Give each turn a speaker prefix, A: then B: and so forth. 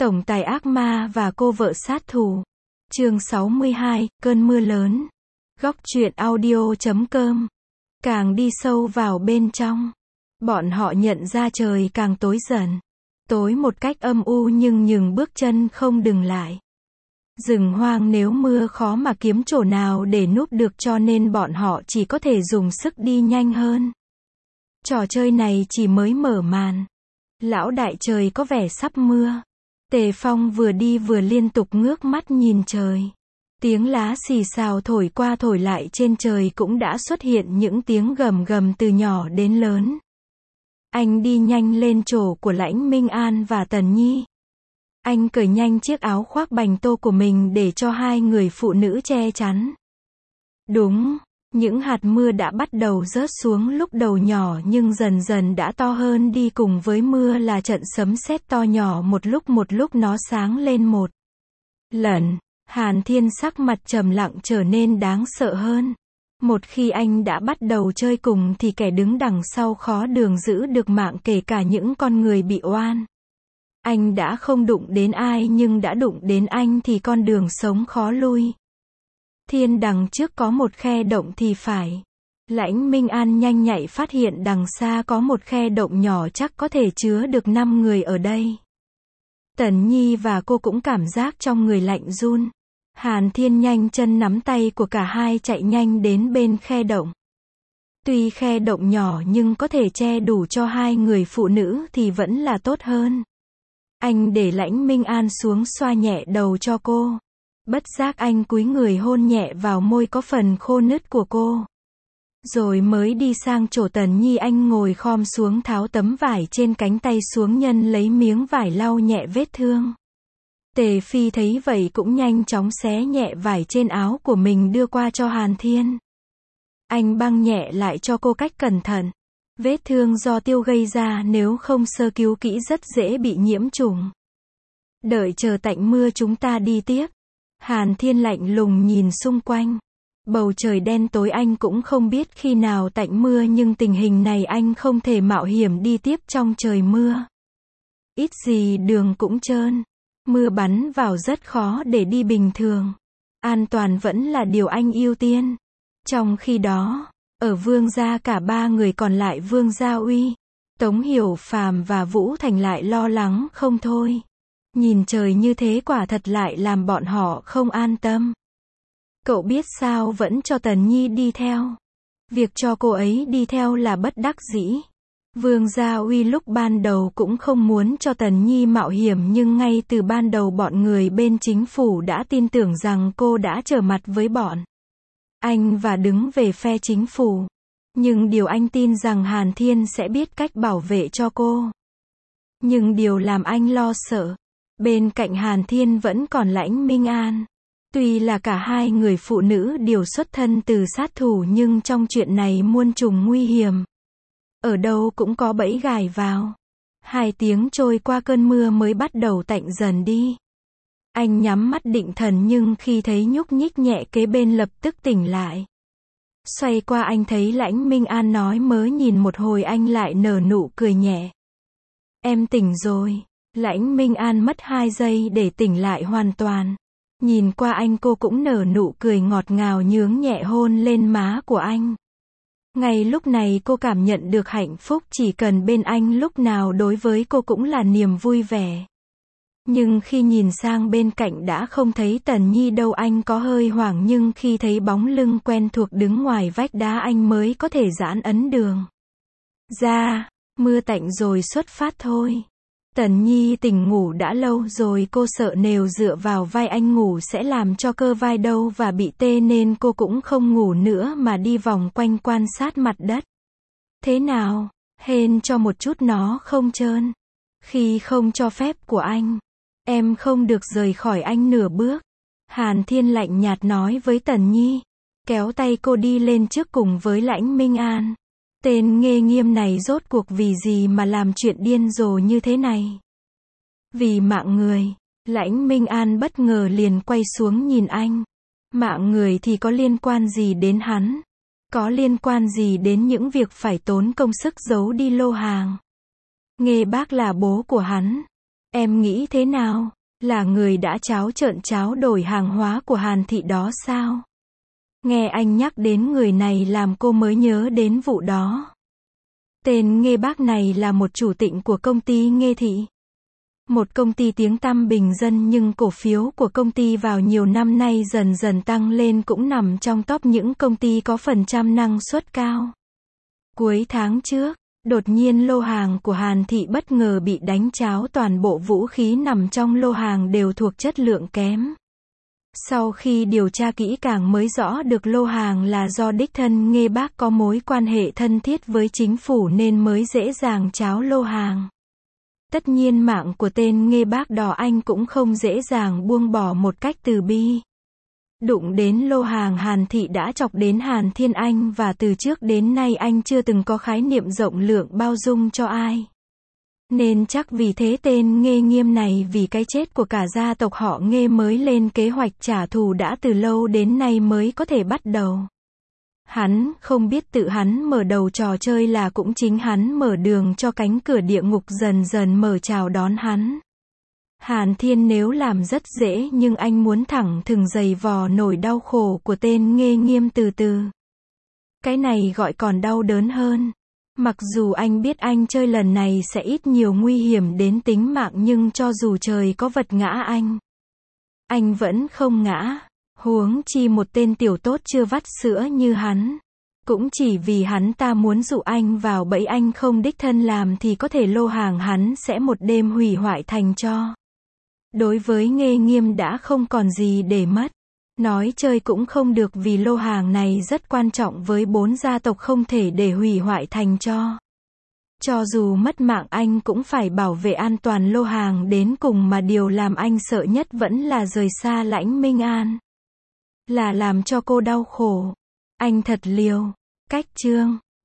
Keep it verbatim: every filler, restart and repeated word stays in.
A: Tổng tài ác ma và cô vợ sát thủ. Chương sáu mươi hai, cơn mưa lớn. Góc truyện audio chấm com. Càng đi sâu vào bên trong, bọn họ nhận ra trời càng tối dần. Tối một cách âm u nhưng nhường bước chân không dừng lại. Rừng hoang nếu mưa khó mà kiếm chỗ nào để núp được cho nên bọn họ chỉ có thể dùng sức đi nhanh hơn. Trò chơi này chỉ mới mở màn. Lão đại trời có vẻ sắp mưa. Tề Phong vừa đi vừa liên tục ngước mắt nhìn trời. Tiếng lá xì xào thổi qua thổi lại trên trời cũng đã xuất hiện những tiếng gầm gầm từ nhỏ đến lớn. Anh đi nhanh lên chỗ của Lãnh Minh An và Tần Nhi. Anh cởi nhanh chiếc áo khoác bành tô của mình để cho hai người phụ nữ che chắn. Đúng, những hạt mưa đã bắt đầu rớt xuống lúc đầu nhỏ nhưng dần dần đã to hơn đi, cùng với mưa là trận sấm sét to nhỏ, một lúc một lúc nó sáng lên một lần. Hàn Thiên sắc mặt trầm lặng trở nên đáng sợ hơn. Một khi anh đã bắt đầu chơi cùng thì kẻ đứng đằng sau khó đường giữ được mạng, kể cả những con người bị oan. Anh đã không đụng đến ai nhưng đã đụng đến anh thì con đường sống khó lui. Thiên đằng trước có một khe động thì phải. Lãnh Minh An nhanh nhạy phát hiện đằng xa có một khe động nhỏ, chắc có thể chứa được năm người ở đây. Tần Nhi và cô cũng cảm giác trong người lạnh run. Hàn Thiên nhanh chân nắm tay của cả hai chạy nhanh đến bên khe động. Tuy khe động nhỏ nhưng có thể che đủ cho hai người phụ nữ thì vẫn là tốt hơn. Anh để Lãnh Minh An xuống xoa nhẹ đầu cho cô. Bất giác anh cúi người hôn nhẹ vào môi có phần khô nứt của cô. Rồi mới đi sang chỗ Tần Nhi, anh ngồi khom xuống tháo tấm vải trên cánh tay xuống, nhân lấy miếng vải lau nhẹ vết thương. Tề Phi thấy vậy cũng nhanh chóng xé nhẹ vải trên áo của mình đưa qua cho Hàn Thiên. Anh băng nhẹ lại cho cô cách cẩn thận. Vết thương do tiêu gây ra nếu không sơ cứu kỹ rất dễ bị nhiễm trùng. Đợi chờ tạnh mưa chúng ta đi tiếp. Hàn Thiên lạnh lùng nhìn xung quanh. Bầu trời đen tối, anh cũng không biết khi nào tạnh mưa nhưng tình hình này anh không thể mạo hiểm đi tiếp trong trời mưa. Ít gì đường cũng trơn. Mưa bắn vào rất khó để đi bình thường. An toàn vẫn là điều anh ưu tiên. Trong khi đó, ở Vương gia cả ba người còn lại, Vương Gia Uy, Tống Hiểu Phàm và Vũ Thành lại lo lắng không thôi. Nhìn trời như thế quả thật lại làm bọn họ không an tâm. Cậu biết sao vẫn cho Tần Nhi đi theo. Việc cho cô ấy đi theo là bất đắc dĩ. Vương Gia Uy lúc ban đầu cũng không muốn cho Tần Nhi mạo hiểm nhưng ngay từ ban đầu bọn người bên chính phủ đã tin tưởng rằng cô đã trở mặt với bọn anh và đứng về phe chính phủ. Nhưng điều anh tin rằng Hàn Thiên sẽ biết cách bảo vệ cho cô. Nhưng điều làm anh lo sợ, bên cạnh Hàn Thiên vẫn còn Lãnh Minh An. Tuy là cả hai người phụ nữ đều xuất thân từ sát thủ nhưng trong chuyện này muôn trùng nguy hiểm. Ở đâu cũng có bẫy gài vào. Hai tiếng trôi qua, cơn mưa mới bắt đầu tạnh dần đi. Anh nhắm mắt định thần nhưng khi thấy nhúc nhích nhẹ kế bên lập tức tỉnh lại. Xoay qua anh thấy Lãnh Minh An nói mớ, nhìn một hồi anh lại nở nụ cười nhẹ. Em tỉnh rồi. Lãnh Minh An mất hai giây để tỉnh lại hoàn toàn. Nhìn qua anh, cô cũng nở nụ cười ngọt ngào, nhướng nhẹ hôn lên má của anh. Ngay lúc này cô cảm nhận được hạnh phúc, chỉ cần bên anh lúc nào đối với cô cũng là niềm vui vẻ. Nhưng khi nhìn sang bên cạnh đã không thấy Tần Nhi đâu, anh có hơi hoảng nhưng khi thấy bóng lưng quen thuộc đứng ngoài vách đá anh mới có thể giãn ấn đường ra. Mưa tạnh rồi, xuất phát thôi. Tần Nhi tỉnh ngủ đã lâu rồi, cô sợ nếu dựa vào vai anh ngủ sẽ làm cho cơ vai đau và bị tê nên cô cũng không ngủ nữa mà đi vòng quanh quan sát mặt đất. Thế nào? Hên cho một chút nó không trơn. Khi không cho phép của anh, em không được rời khỏi anh nửa bước. Hàn Thiên lạnh nhạt nói với Tần Nhi, kéo tay cô đi lên trước cùng với Lãnh Minh An. Tên nghê nghiêm này rốt cuộc vì gì mà làm chuyện điên rồ như thế này? Vì mạng người. Lãnh Minh An bất ngờ liền quay xuống nhìn anh. Mạng người thì có liên quan gì đến hắn? Có liên quan gì đến những việc phải tốn công sức giấu đi lô hàng? Nghê bác là bố của hắn. Em nghĩ thế nào? Là người đã tráo trợn tráo đổi hàng hóa của Hàn Thị đó sao? Nghe anh nhắc đến người này làm cô mới nhớ đến vụ đó. Tên Nghê Bác này là một chủ tịch của công ty Nghê Thị. Một công ty tiếng tăm bình dân nhưng cổ phiếu của công ty vào nhiều năm nay dần dần tăng lên cũng nằm trong top những công ty có phần trăm năng suất cao. Cuối tháng trước, đột nhiên lô hàng của Hàn Thị bất ngờ bị đánh tráo, toàn bộ vũ khí nằm trong lô hàng đều thuộc chất lượng kém. Sau khi điều tra kỹ càng mới rõ được lô hàng là do đích thân Nghê Bác có mối quan hệ thân thiết với chính phủ nên mới dễ dàng tráo lô hàng. Tất nhiên mạng của tên Nghê Bác đỏ anh cũng không dễ dàng buông bỏ một cách từ bi. Đụng đến lô hàng Hàn Thị đã chọc đến Hàn Thiên Anh và từ trước đến nay anh chưa từng có khái niệm rộng lượng bao dung cho ai. Nên chắc vì thế tên Nghê Nghiêm này vì cái chết của cả gia tộc họ Nghê mới lên kế hoạch trả thù đã từ lâu đến nay mới có thể bắt đầu. Hắn không biết tự hắn mở đầu trò chơi là cũng chính hắn mở đường cho cánh cửa địa ngục dần dần mở chào đón hắn. Hàn Thiên nếu làm rất dễ nhưng anh muốn thẳng thừng giày vò nổi đau khổ của tên Nghê Nghiêm từ từ. Cái này gọi còn đau đớn hơn. Mặc dù anh biết anh chơi lần này sẽ ít nhiều nguy hiểm đến tính mạng nhưng cho dù trời có vật ngã anh, anh vẫn không ngã. Huống chi một tên tiểu tốt chưa vắt sữa như hắn. Cũng chỉ vì hắn ta muốn dụ anh vào bẫy anh không đích thân làm thì có thể lô hàng hắn sẽ một đêm hủy hoại thành tro. Đối với Nghê Nghiêm đã không còn gì để mất. Nói chơi cũng không được vì lô hàng này rất quan trọng với bốn gia tộc không thể để hủy hoại thành tro. Cho dù mất mạng anh cũng phải bảo vệ an toàn lô hàng đến cùng mà điều làm anh sợ nhất vẫn là rời xa Lãnh Minh An. Là làm cho cô đau khổ. Anh thật liều. Cách chương